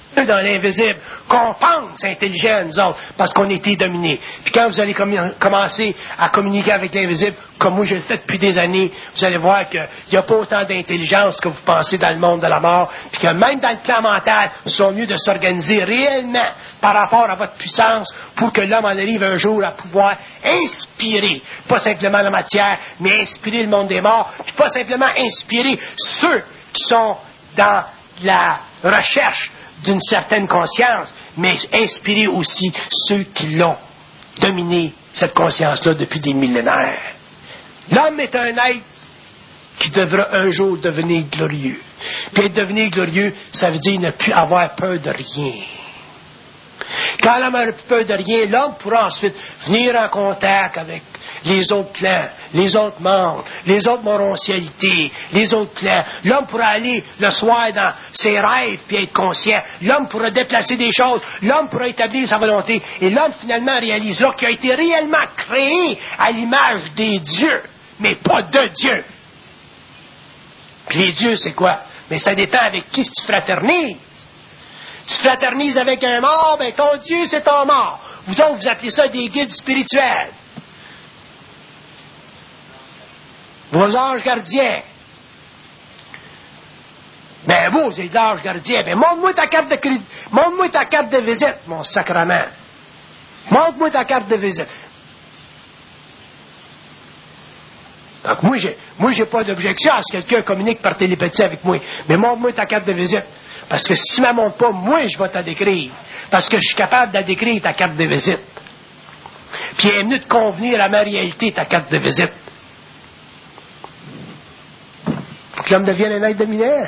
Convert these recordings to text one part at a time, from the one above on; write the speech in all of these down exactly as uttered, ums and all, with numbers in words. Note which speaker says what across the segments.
Speaker 1: dans l'invisible, qu'on pense intelligent, nous autres, parce qu'on a été dominés. Puis quand vous allez com- commencer à communiquer avec l'invisible, comme moi je le fais depuis des années, vous allez voir qu'il n'y a pas autant d'intelligence que vous pensez dans le monde de la mort, puis que même dans le plan mental, ils sont mieux de s'organiser réellement par rapport à votre puissance pour que l'homme en arrive un jour à pouvoir inspirer, pas simplement la matière, mais inspirer le monde des morts, puis pas simplement inspirer ceux qui sont dans la recherche d'une certaine conscience, mais inspirer aussi ceux qui l'ont dominé, cette conscience-là, depuis des millénaires. L'homme est un être qui devra un jour devenir glorieux. Puis être devenu glorieux, ça veut dire ne plus avoir peur de rien. Quand l'homme n'a plus peur de rien, l'homme pourra ensuite venir en contact avec les autres plans, les autres mondes, les autres morontialités, les autres plans. L'homme pourra aller le soir dans ses rêves puis être conscient. L'homme pourra déplacer des choses. L'homme pourra établir sa volonté. Et l'homme finalement réalisera qu'il a été réellement créé à l'image des dieux, mais pas de Dieu. Puis les dieux, c'est quoi? Mais ça dépend avec qui tu fraternises. Tu fraternises avec un mort, ben ton Dieu, c'est ton mort. Vous autres, vous appelez ça des guides spirituels. Vos anges gardiens. Ben vous, c'est l'ange gardien. Ben montre-moi ta carte de crédit. Montre-moi ta carte de visite, mon sacrement. Montre-moi ta carte de visite. Donc moi, j'ai, moi, j'ai pas d'objection à ce que quelqu'un communique par télépathie avec moi. Mais montre-moi ta carte de visite. Parce que si tu ne me montres pas, moi, je vais te la décrire. Parce que je suis capable de la décrire, ta carte de visite. Puis il est venu de convenir à ma réalité, ta carte de visite. Faut que l'homme devienne un être dominant.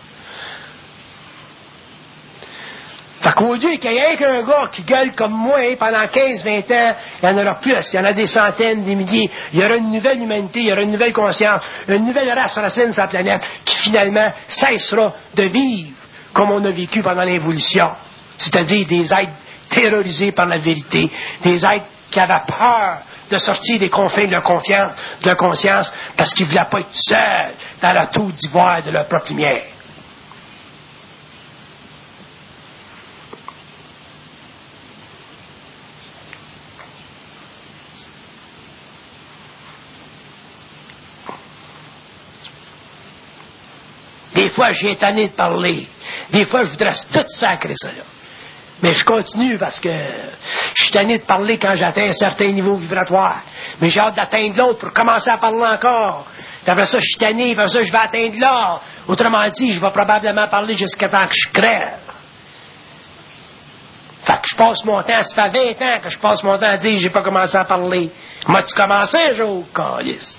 Speaker 1: Fait qu'au Dieu qu'il y ait qu'un gars qui gueule comme moi hein, pendant quinze vingt ans, il y en aura plus. Il y en a des centaines, des milliers. Il y aura une nouvelle humanité, il y aura une nouvelle conscience, une nouvelle race racine sur la planète qui finalement cessera de vivre comme on a vécu pendant l'évolution. C'est-à-dire des êtres terrorisés par la vérité, des êtres qui avaient peur de sortir des confins de leur confiance, de leur conscience, parce qu'ils ne voulaient pas être seuls dans la tour d'ivoire de leur propre lumière. Des fois, j'ai tanné de parler. Des fois, je voudrais tout sacrer ça, là. Mais je continue parce que je suis tanné de parler quand j'atteins un certain niveau vibratoire. Mais j'ai hâte d'atteindre l'autre pour commencer à parler encore. Puis après ça, je suis tanné, puis après ça, je vais atteindre l'autre. Autrement dit, je vais probablement parler jusqu'à temps que je crève. Fait que je passe mon temps, ça fait vingt ans que je passe mon temps à dire j'ai pas commencé à parler. M'as-tu commencé un jour, câlisse?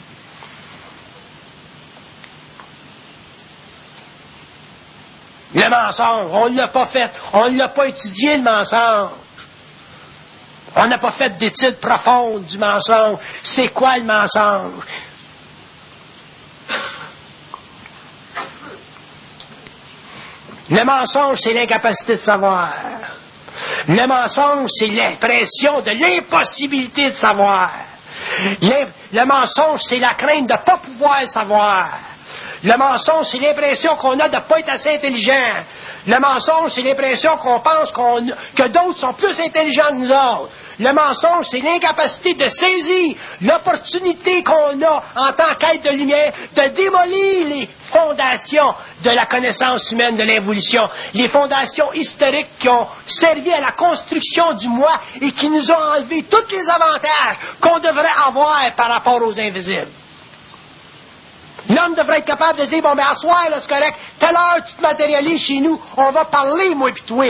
Speaker 1: Le mensonge, on ne l'a pas fait. On ne l'a pas étudié, le mensonge. On n'a pas fait d'études profondes du mensonge. C'est quoi le mensonge? Le mensonge, c'est l'incapacité de savoir. Le mensonge, c'est l'impression de l'impossibilité de savoir. Le mensonge, c'est la crainte de ne pas pouvoir savoir. Le mensonge, c'est l'impression qu'on a de ne pas être assez intelligent. Le mensonge, c'est l'impression qu'on pense qu'on, que d'autres sont plus intelligents que nous autres. Le mensonge, c'est l'incapacité de saisir l'opportunité qu'on a en tant qu'être de lumière de démolir les fondations de la connaissance humaine, de l'évolution, les fondations historiques qui ont servi à la construction du moi et qui nous ont enlevé tous les avantages qu'on devrait avoir par rapport aux invisibles. L'homme devrait être capable de dire, bon, ben, à soir, là, c'est correct, telle heure, tu te matérialises chez nous, on va parler, moi pis toi.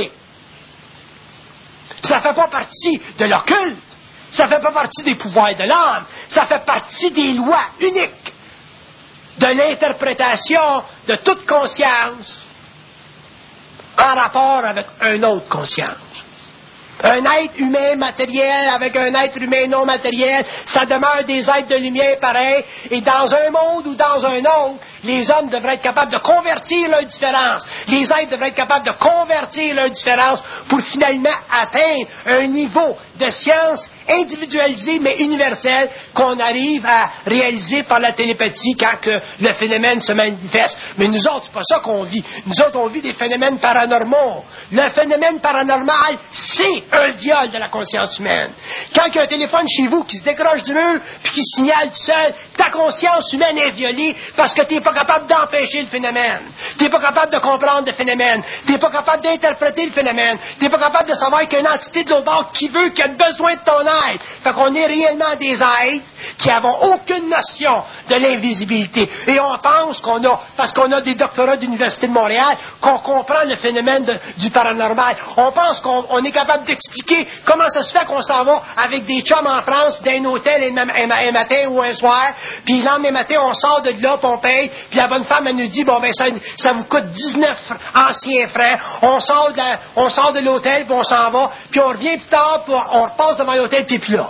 Speaker 1: Ça fait pas partie de l'occulte. Ça fait pas partie des pouvoirs de l'âme. Ça fait partie des lois uniques de l'interprétation de toute conscience en rapport avec une autre conscience. Un être humain matériel avec un être humain non matériel, ça demeure des êtres de lumière pareils. Et dans un monde ou dans un autre, les hommes devraient être capables de convertir leurs différences. Les êtres devraient être capables de convertir leurs différences pour finalement atteindre un niveau de science individualisé mais universel qu'on arrive à réaliser par la télépathie quand que le phénomène se manifeste. Mais nous autres, c'est pas ça qu'on vit. Nous autres, on vit des phénomènes paranormaux. Le phénomène paranormal, c'est un viol de la conscience humaine. Quand il y a un téléphone chez vous qui se décroche du mur puis qui signale tout seul, ta conscience humaine est violée parce que tu n'es pas capable d'empêcher le phénomène. Tu n'es pas capable de comprendre le phénomène. Tu n'es pas capable d'interpréter le phénomène. Tu n'es pas capable de savoir qu'il y a une entité de l'autre bord qui veut, qui a besoin de ton aide. Fait qu'on est réellement des êtres qui n'avons aucune notion de l'invisibilité. Et on pense qu'on a, parce qu'on a des doctorats de l'Université de Montréal, qu'on comprend le phénomène de, du paranormal. On pense qu'on on est capable d'expliquer comment ça se fait qu'on s'en va avec des chums en France d'un hôtel un, un, un matin ou un soir, puis le lendemain matin, on sort de là, puis on paye, puis la bonne femme, elle nous dit, bon, ben, ça, ça vous coûte dix-neuf anciens francs. On sort de, la, on sort de l'hôtel, puis on s'en va, puis on revient plus tard, puis on repasse devant l'hôtel, puis plus là.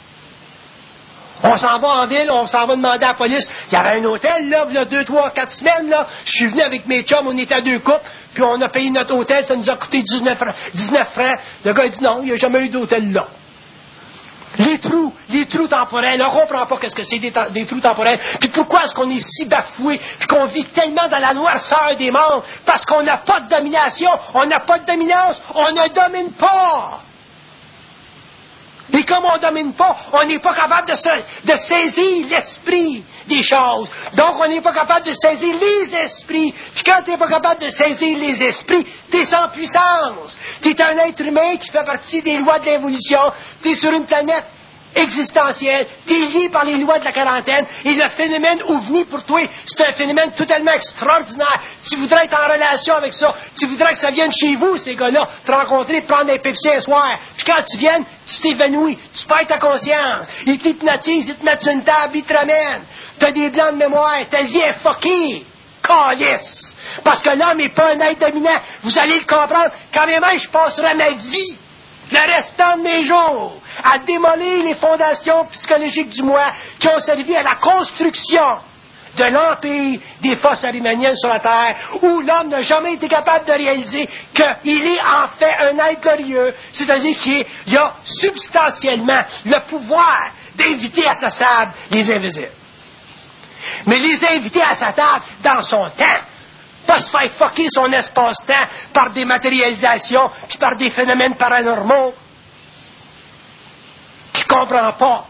Speaker 1: On s'en va en ville, on s'en va demander à la police. Il y avait un hôtel, là, là, deux, trois, quatre semaines, là. Je suis venu avec mes chums, on était à deux couples, puis on a payé notre hôtel, ça nous a coûté dix-neuf francs. Le gars, il dit non, il n'y a jamais eu d'hôtel là. Les trous, les trous temporels, on ne comprend pas qu'est-ce que c'est des, des trous temporels. Puis pourquoi est-ce qu'on est si bafoué, puis qu'on vit tellement dans la noirceur des mondes? Parce qu'on n'a pas de domination, on n'a pas de dominance, on ne domine pas. Et comme on ne domine pas, on n'est pas capable de, se, de saisir l'esprit des choses. Donc, on n'est pas capable de saisir les esprits. Puis quand tu n'es pas capable de saisir les esprits, tu es sans puissance. Tu es un être humain qui fait partie des lois de l'évolution. Tu es sur une planète existentielle. Tu es lié par les lois de la quarantaine. Et le phénomène OVNI, pour toi, c'est un phénomène totalement extraordinaire. Tu voudrais être en relation avec ça. Tu voudrais que ça vienne chez vous, ces gars-là, te rencontrer, te prendre un Pepsi un soir. Puis quand tu viennes, tu t'évanouis. Tu perds ta conscience. Ils t'hypnotisent, ils te mettent sur une table, ils te ramènent. T'as des blancs de mémoire. Ta vie est fuckée. Calice. Parce que l'homme n'est pas un être dominant. Vous allez le comprendre. Quand même, je passerai ma vie, le restant de mes jours, à démolir les fondations psychologiques du moi qui ont servi à la construction de l'empire des forces arimaniennes sur la Terre, où l'homme n'a jamais été capable de réaliser qu'il est en fait un être glorieux, c'est-à-dire qu'il a substantiellement le pouvoir d'inviter à sa table les invisibles. Mais les inviter à sa table dans son temps, pas se faire fucker son espace-temps par des matérialisations puis par des phénomènes paranormaux qu'il ne comprend pas.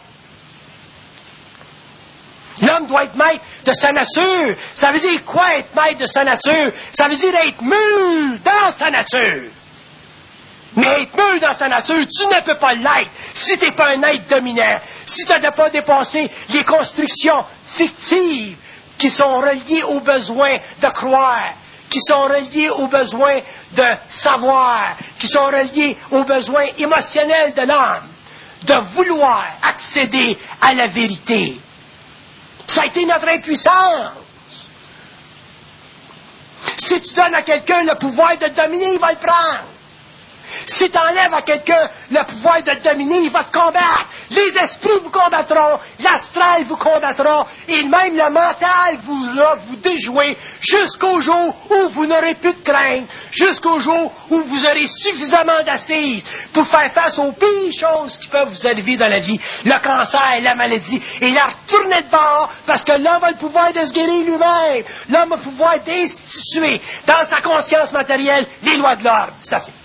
Speaker 1: L'homme doit être maître de sa nature. Ça veut dire quoi être maître de sa nature? Ça veut dire être mûr dans sa nature. Mais être mûr dans sa nature, tu ne peux pas l'être si tu n'es pas un être dominant, si tu n'as pas dépassé les constructions fictives qui sont reliées au besoin de croire, qui sont reliées au besoin de savoir, qui sont reliées aux besoins émotionnels de l'âme, de vouloir accéder à la vérité. Ça a été notre impuissance. Si tu donnes à quelqu'un le pouvoir de te dominer, il va le prendre. Si tu enlèves à quelqu'un le pouvoir de te dominer, il va te combattre. Les esprits vous combattront, l'astral vous combattra, et même le mental vous va vous déjouer jusqu'au jour où vous n'aurez plus de crainte, jusqu'au jour où vous aurez suffisamment d'assises pour faire face aux pires choses qui peuvent vous arriver dans la vie, le cancer, la maladie, et la retourner de bord, parce que l'homme a le pouvoir de se guérir lui-même. L'homme a le pouvoir d'instituer dans sa conscience matérielle les lois de l'ordre. C'est assez.